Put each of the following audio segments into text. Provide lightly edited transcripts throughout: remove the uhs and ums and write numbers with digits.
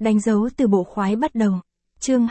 Đánh dấu từ bộ khoái bắt đầu. Chương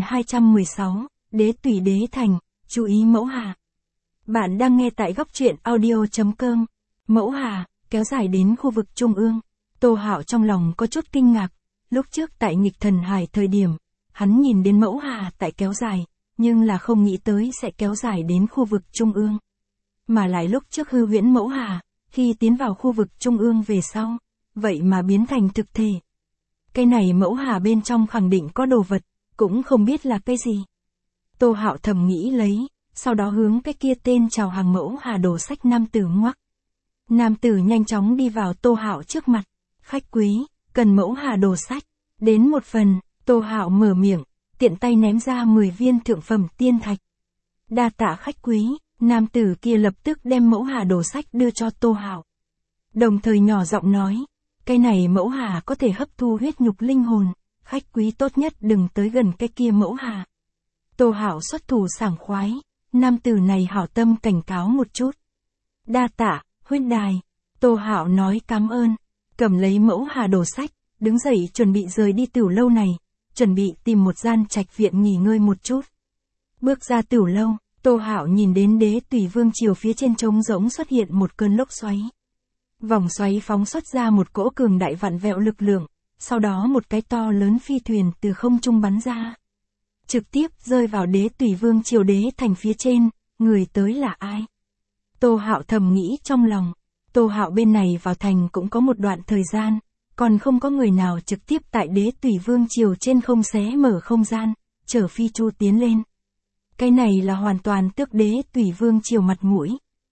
2216, Đế Tùy Đế Thành, chú ý Mẫu Hà. Bạn đang nghe tại góc truyện audio.com. Mẫu Hà, kéo dài đến khu vực Trung ương. Tô Hạo trong lòng có chút kinh ngạc. Lúc trước tại Nghịch Thần Hải thời điểm, hắn nhìn đến Mẫu Hà tại kéo dài, nhưng là không nghĩ tới sẽ kéo dài đến khu vực Trung ương. Mà lại lúc trước hư huyễn Mẫu Hà, khi tiến vào khu vực Trung ương về sau, vậy mà biến thành thực thể. Cái này Mẫu Hà bên trong khẳng định có đồ vật, cũng không biết là cái gì. Tô Hạo thầm nghĩ lấy, sau đó hướng cái kia tên chào hàng Mẫu Hà đồ sách nam tử ngoắc. Nam tử nhanh chóng đi vào Tô Hạo trước mặt. Khách quý, cần Mẫu Hà đồ sách. Đến một phần, Tô Hạo mở miệng, tiện tay ném ra 10 viên thượng phẩm tiên thạch. Đa tạ khách quý, nam tử kia lập tức đem Mẫu Hà đồ sách đưa cho Tô Hạo. Đồng thời nhỏ giọng nói, cái này Mẫu Hà có thể hấp thu huyết nhục linh hồn, khách quý tốt nhất đừng tới gần cái kia Mẫu Hà. Tô Hạo xuất thủ sảng khoái, nam tử này hảo tâm cảnh cáo một chút. Đa tạ, huynh đài. Tô Hạo nói cảm ơn, cầm lấy Mẫu Hà đồ sách, đứng dậy chuẩn bị rời đi tiểu lâu này, chuẩn bị tìm một gian trạch viện nghỉ ngơi một chút. Bước ra tiểu lâu, Tô Hạo nhìn đến Đế Tùy Vương triều phía trên trống rỗng xuất hiện một cơn lốc xoáy. Vòng xoáy phóng xuất ra một cỗ cường đại vặn vẹo lực lượng, sau đó một cái to lớn phi thuyền từ không trung bắn ra. Trực tiếp rơi vào Đế Tùy Vương triều đế thành phía trên, người tới là ai? Tô Hạo thầm nghĩ trong lòng, Tô Hạo bên này vào thành cũng có một đoạn thời gian, còn không có người nào trực tiếp tại Đế Tùy Vương triều trên không xé mở không gian, chở phi chu tiến lên. Cái này là hoàn toàn tước Đế Tùy Vương triều mặt mũi.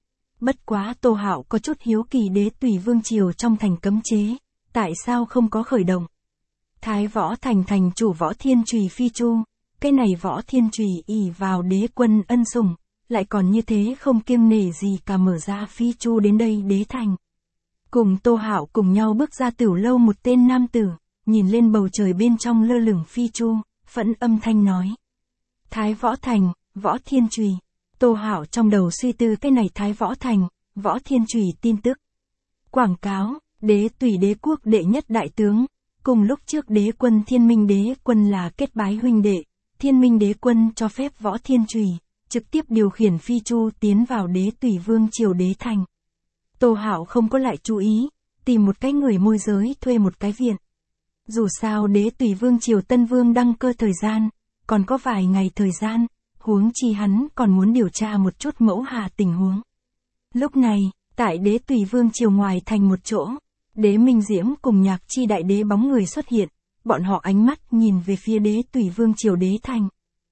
Bất quá Tô Hạo có chút hiếu kỳ Đế Tùy Vương triều trong thành cấm chế, tại sao không có khởi động? Thái Võ Thành thành chủ Võ Thiên Trùy phi chu, cái này Võ Thiên Trùy ỷ vào đế quân ân sủng, lại còn như thế không kiêng nể gì cả mở ra phi chu đến đây đế thành. Cùng Tô Hạo cùng nhau bước ra tiểu lâu một tên nam tử, nhìn lên bầu trời bên trong lơ lửng phi chu, phẫn âm thanh nói. Thái Võ Thành, Võ Thiên Trùy. Tô Hạo trong đầu suy tư cái này Thái Võ Thành, Võ Thiên Trùy tin tức. Quảng cáo, Đế Tùy đế quốc đệ nhất đại tướng, cùng lúc trước đế quân Thiên Minh đế quân là kết bái huynh đệ, Thiên Minh đế quân cho phép Võ Thiên Trùy trực tiếp điều khiển phi chu tiến vào Đế Tùy Vương triều đế thành. Tô Hạo không có lại chú ý, tìm một cái người môi giới thuê một cái viện. Dù sao Đế Tùy Vương triều Tân Vương đăng cơ thời gian, còn có vài ngày thời gian, huống chi hắn còn muốn điều tra một chút Mẫu Hà tình huống. Lúc này, tại Đế Tùy Vương triều ngoài thành một chỗ, Đế Minh Diễm cùng Nhạc Chi đại đế bóng người xuất hiện, bọn họ ánh mắt nhìn về phía Đế Tùy Vương triều đế thành.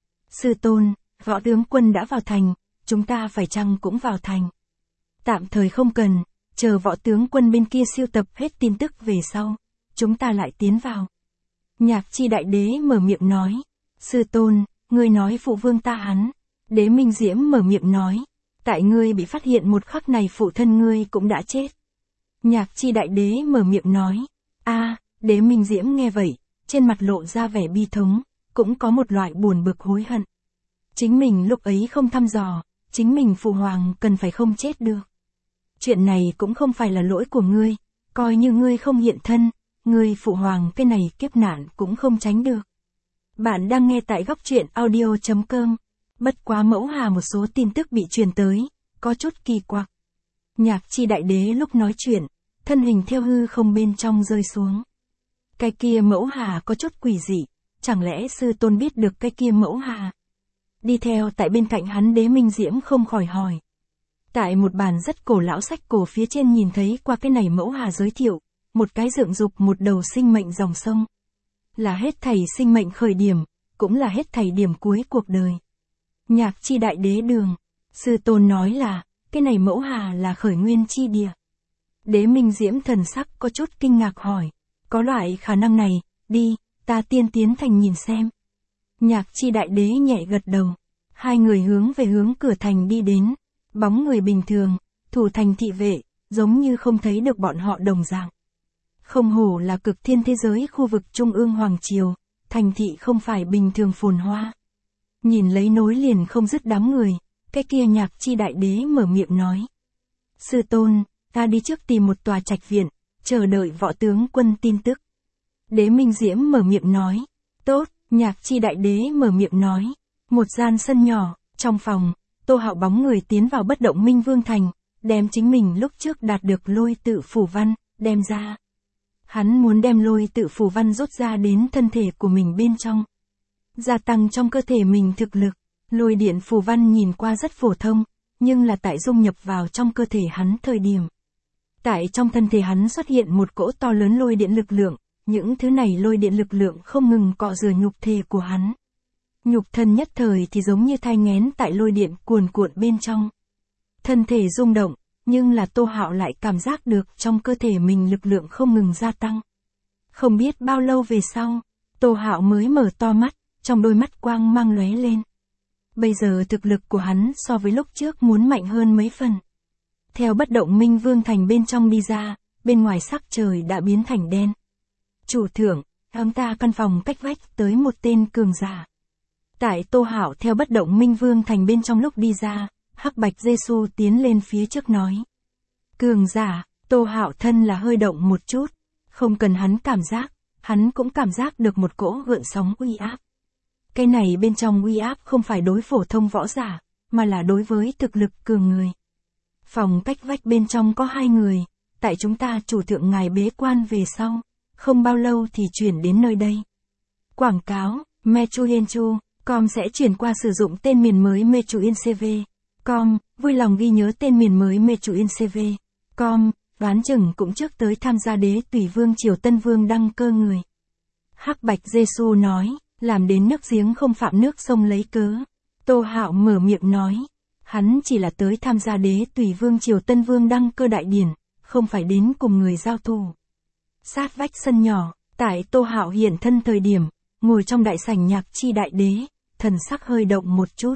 Sư tôn, Võ tướng quân đã vào thành, chúng ta phải chăng cũng vào thành? Tạm thời không cần, chờ Võ tướng quân bên kia siêu tập hết tin tức về sau, chúng ta lại tiến vào. Nhạc Chi đại đế mở miệng nói, sư tôn, ngươi nói phụ vương ta hắn. Đế Minh Diễm mở miệng nói, tại ngươi bị phát hiện một khắc này phụ thân ngươi cũng đã chết. Nhạc Chi đại đế mở miệng nói, Đế Minh Diễm nghe vậy, trên mặt lộ ra vẻ bi thống, cũng có một loại buồn bực hối hận. Chính mình lúc ấy không thăm dò, chính mình phụ hoàng cần phải không chết được. Chuyện này cũng không phải là lỗi của ngươi, coi như ngươi không hiện thân, ngươi phụ hoàng cái này kiếp nạn cũng không tránh được. Bạn đang nghe tại góc truyện audio.com. Bất quá Mẫu Hà một số tin tức bị truyền tới, có chút kỳ quặc. Nhạc Chi đại đế lúc nói chuyện, thân hình theo hư không bên trong rơi xuống. Cái kia Mẫu Hà có chút quỷ dị, chẳng lẽ sư tôn biết được cái kia Mẫu Hà? Đi theo tại bên cạnh hắn Đế Minh Diễm không khỏi hỏi. Tại một bản rất cổ lão sách cổ phía trên nhìn thấy qua cái này Mẫu Hà giới thiệu, một cái dựng dục một đầu sinh mệnh dòng sông. Là hết thảy sinh mệnh khởi điểm, cũng là hết thảy điểm cuối cuộc đời. Nhạc Chi đại đế đường, sư tôn nói là, cái này Mẫu Hà là khởi nguyên chi địa. Đế Minh Diễm thần sắc có chút kinh ngạc hỏi, có loại khả năng này, đi, ta tiên tiến thành nhìn xem. Nhạc Chi đại đế nhẹ gật đầu, hai người hướng về hướng cửa thành đi đến, bóng người bình thường, thủ thành thị vệ, giống như không thấy được bọn họ đồng dạng. Không hổ là cực thiên thế giới khu vực Trung ương Hoàng Triều, thành thị không phải bình thường phồn hoa. Nhìn lấy nối liền không dứt đám người, cái kia Nhạc Chi đại đế mở miệng nói. Sư tôn, ta đi trước tìm một tòa trạch viện, chờ đợi Võ tướng quân tin tức. Đế Minh Diễm mở miệng nói. Tốt, Nhạc Chi Đại Đế mở miệng nói. Một gian sân nhỏ, trong phòng, Tô Hạo bóng người tiến vào bất động Minh Vương Thành, đem chính mình lúc trước đạt được lôi tự phù văn, đem ra. Hắn muốn đem lôi tự phù văn rút ra đến thân thể của mình bên trong. Gia tăng trong cơ thể mình thực lực, lôi điện phù văn nhìn qua rất phổ thông, nhưng là tại dung nhập vào trong cơ thể hắn thời điểm. Tại trong thân thể hắn xuất hiện một cỗ to lớn lôi điện lực lượng, những thứ này lôi điện lực lượng không ngừng cọ rửa nhục thể của hắn. Nhục thân nhất thời thì giống như thai nghén tại lôi điện cuồn cuộn bên trong. Thân thể rung động, nhưng là Tô Hạo lại cảm giác được trong cơ thể mình lực lượng không ngừng gia tăng. Không biết bao lâu về sau, Tô Hạo mới mở to mắt, trong đôi mắt quang mang lóe lên. Bây giờ thực lực của hắn so với lúc trước muốn mạnh hơn mấy phần. Theo bất động Minh Vương Thành bên trong đi ra, bên ngoài sắc trời đã biến thành đen. Chủ thượng, ông ta căn phòng cách vách tới một tên cường giả. Tại Tô Hạo theo bất động Minh Vương Thành bên trong lúc đi ra, Hắc Bạch Giê-xu tiến lên phía trước nói. Cường giả, Tô Hạo thân là hơi động một chút, không cần hắn cảm giác, hắn cũng cảm giác được một cỗ gợn sóng uy áp. Cái này bên trong uy áp không phải đối phổ thông võ giả, mà là đối với thực lực cường người. Phòng cách vách bên trong có 2 người, tại chúng ta chủ thượng ngài bế quan về sau, không bao lâu thì chuyển đến nơi đây. Quảng cáo, Mechuyenchu.com sẽ chuyển qua sử dụng tên miền mới Mechuyencv.com, vui lòng ghi nhớ tên miền mới Mechuyencv.com, đoán chừng cũng trước tới tham gia Đế Tùy Vương Triều Tân Vương đăng cơ người. Hắc Bạch Giê-xu nói, làm đến nước giếng không phạm nước sông lấy cớ. Tô Hạo mở miệng nói, hắn chỉ là tới tham gia Đế Tùy Vương Triều Tân Vương đăng cơ đại điển, không phải đến cùng người giao thủ. Sát vách sân nhỏ, tại Tô Hạo hiện thân thời điểm, ngồi trong đại sảnh Nhạc Chi Đại Đế, thần sắc hơi động một chút.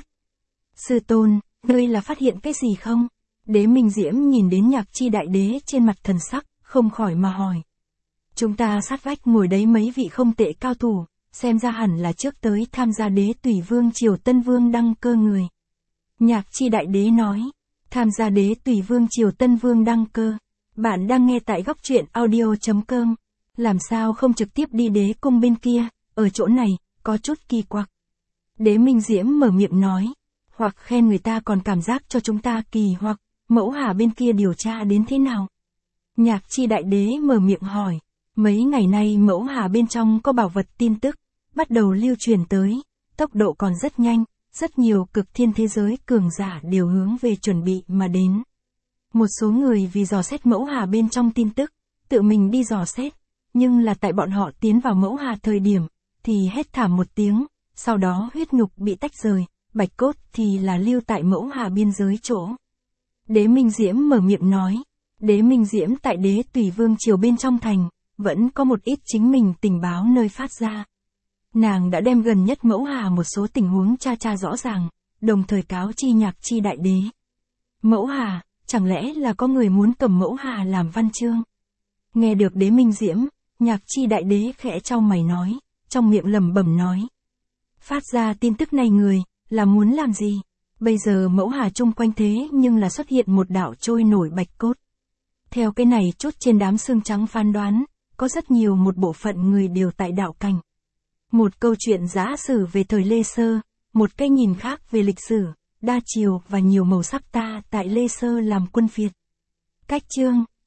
Sư tôn, ngươi là phát hiện cái gì không? Đế Minh Diễm nhìn đến Nhạc Chi Đại Đế trên mặt thần sắc, không khỏi mà hỏi. Chúng ta sát vách ngồi đấy mấy vị không tệ cao thủ, xem ra hẳn là trước tới tham gia Đế Tùy Vương Triều Tân Vương đăng cơ người. Nhạc Chi Đại Đế nói, tham gia Đế Tùy Vương Triều Tân Vương đăng cơ. Bạn đang nghe tại góc truyện audio.com. Làm sao không trực tiếp đi đế cung bên kia, ở chỗ này, có chút kỳ quặc. Đế Minh Diễm mở miệng nói, hoặc khen người ta còn cảm giác cho chúng ta kỳ hoặc, Mẫu Hà bên kia điều tra đến thế nào? Nhạc Chi Đại Đế mở miệng hỏi, mấy ngày nay Mẫu Hà bên trong có bảo vật tin tức, bắt đầu lưu truyền tới, tốc độ còn rất nhanh, rất nhiều cực thiên thế giới cường giả đều hướng về chuẩn bị mà đến. Một số người vì dò xét Mẫu Hà bên trong tin tức, tự mình đi dò xét, nhưng là tại bọn họ tiến vào Mẫu Hà thời điểm, thì hét thảm một tiếng, sau đó huyết nhục bị tách rời, bạch cốt thì là lưu tại Mẫu Hà biên giới chỗ. Đế Minh Diễm mở miệng nói, Đế Minh Diễm tại Đế Tùy Vương Triều bên trong thành, vẫn có một ít chính mình tình báo nơi phát ra. Nàng đã đem gần nhất Mẫu Hà một số tình huống tra rõ ràng, đồng thời cáo chi Nhạc Chi Đại Đế. Mẫu Hà, chẳng lẽ là có người muốn cầm Mẫu Hà làm văn chương? Nghe được Đế Minh Diễm, Nhạc Chi Đại Đế khẽ chau mày nói, trong miệng lẩm bẩm nói. Phát ra tin tức này người, là muốn làm gì? Bây giờ Mẫu Hà chung quanh thế nhưng là xuất hiện một đạo trôi nổi bạch cốt. Theo cái này chút trên đám xương trắng phán đoán, có rất nhiều một bộ phận người đều tại đạo cảnh. Một câu chuyện giả sử về thời Lê Sơ, một cái nhìn khác về lịch sử, đa chiều và nhiều màu sắc ta tại Lê Sơ làm quân phiệt. Cách chương